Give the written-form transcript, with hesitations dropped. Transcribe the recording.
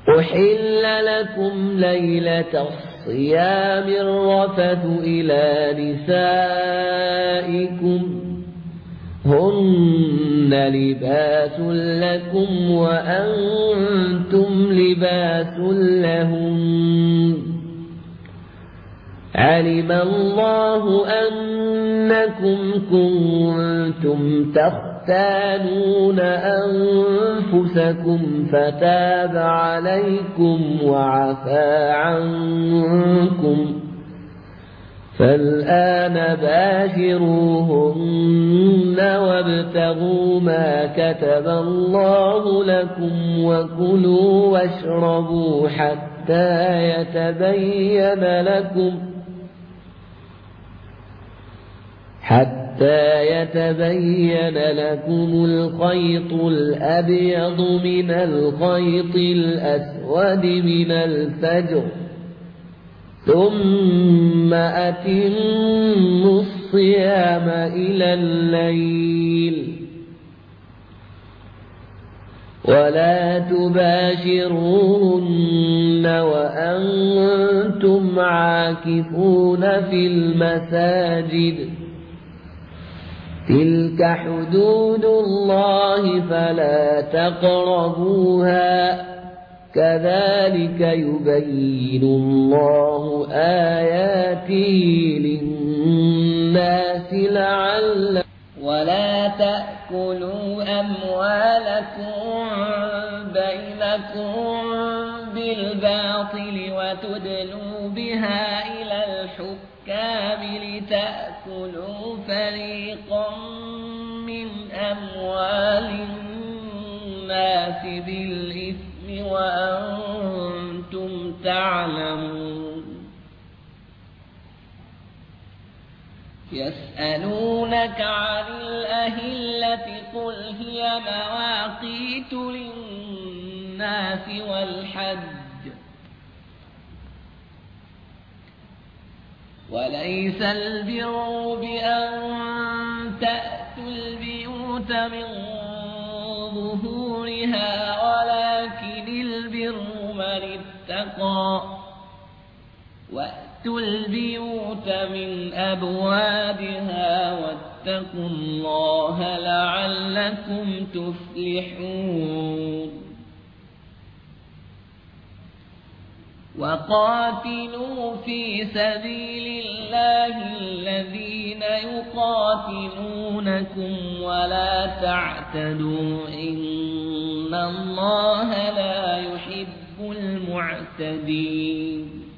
أحل لكم ليلة الصيام الرفث إلى نسائكم هن لباس لكم وأنتم لباس لهم علم الله أنكم كنتم تختانون أنفسكم فتاب عليكم وعفى عنكم فالآن باشروهن وابتغوا ما كتب الله لكم وكلوا واشربوا حتى يتبين لكم الخيط الأبيض من الخيط الأسود من الفجر ثم أتموا الصيام إلى الليل ولا تباشروهن وأنتم عاكفون في المساجد تلك حدود الله فلا تقربوها كذلك يبين الله آياته للناس لعلهم ولا تأكلوا أموالكم بينكم بالباطل وتدلوا بها إلى الحكام لتأكلوا فريقا من أموال الناس بالإثم وأنتم تعلمون يسألونك عن الأهلة قل هي مواقيت للناس والحج وليس البر بأن تأتوا البيوت من ظهورها ولكن البر من اتقى وأتوا البيوت من أبوابها واتقوا الله لعلكم تفلحون وقاتلوا في سبيل الله الذين يقاتلونكم ولا تعتدوا إن الله لا يحب المعتدين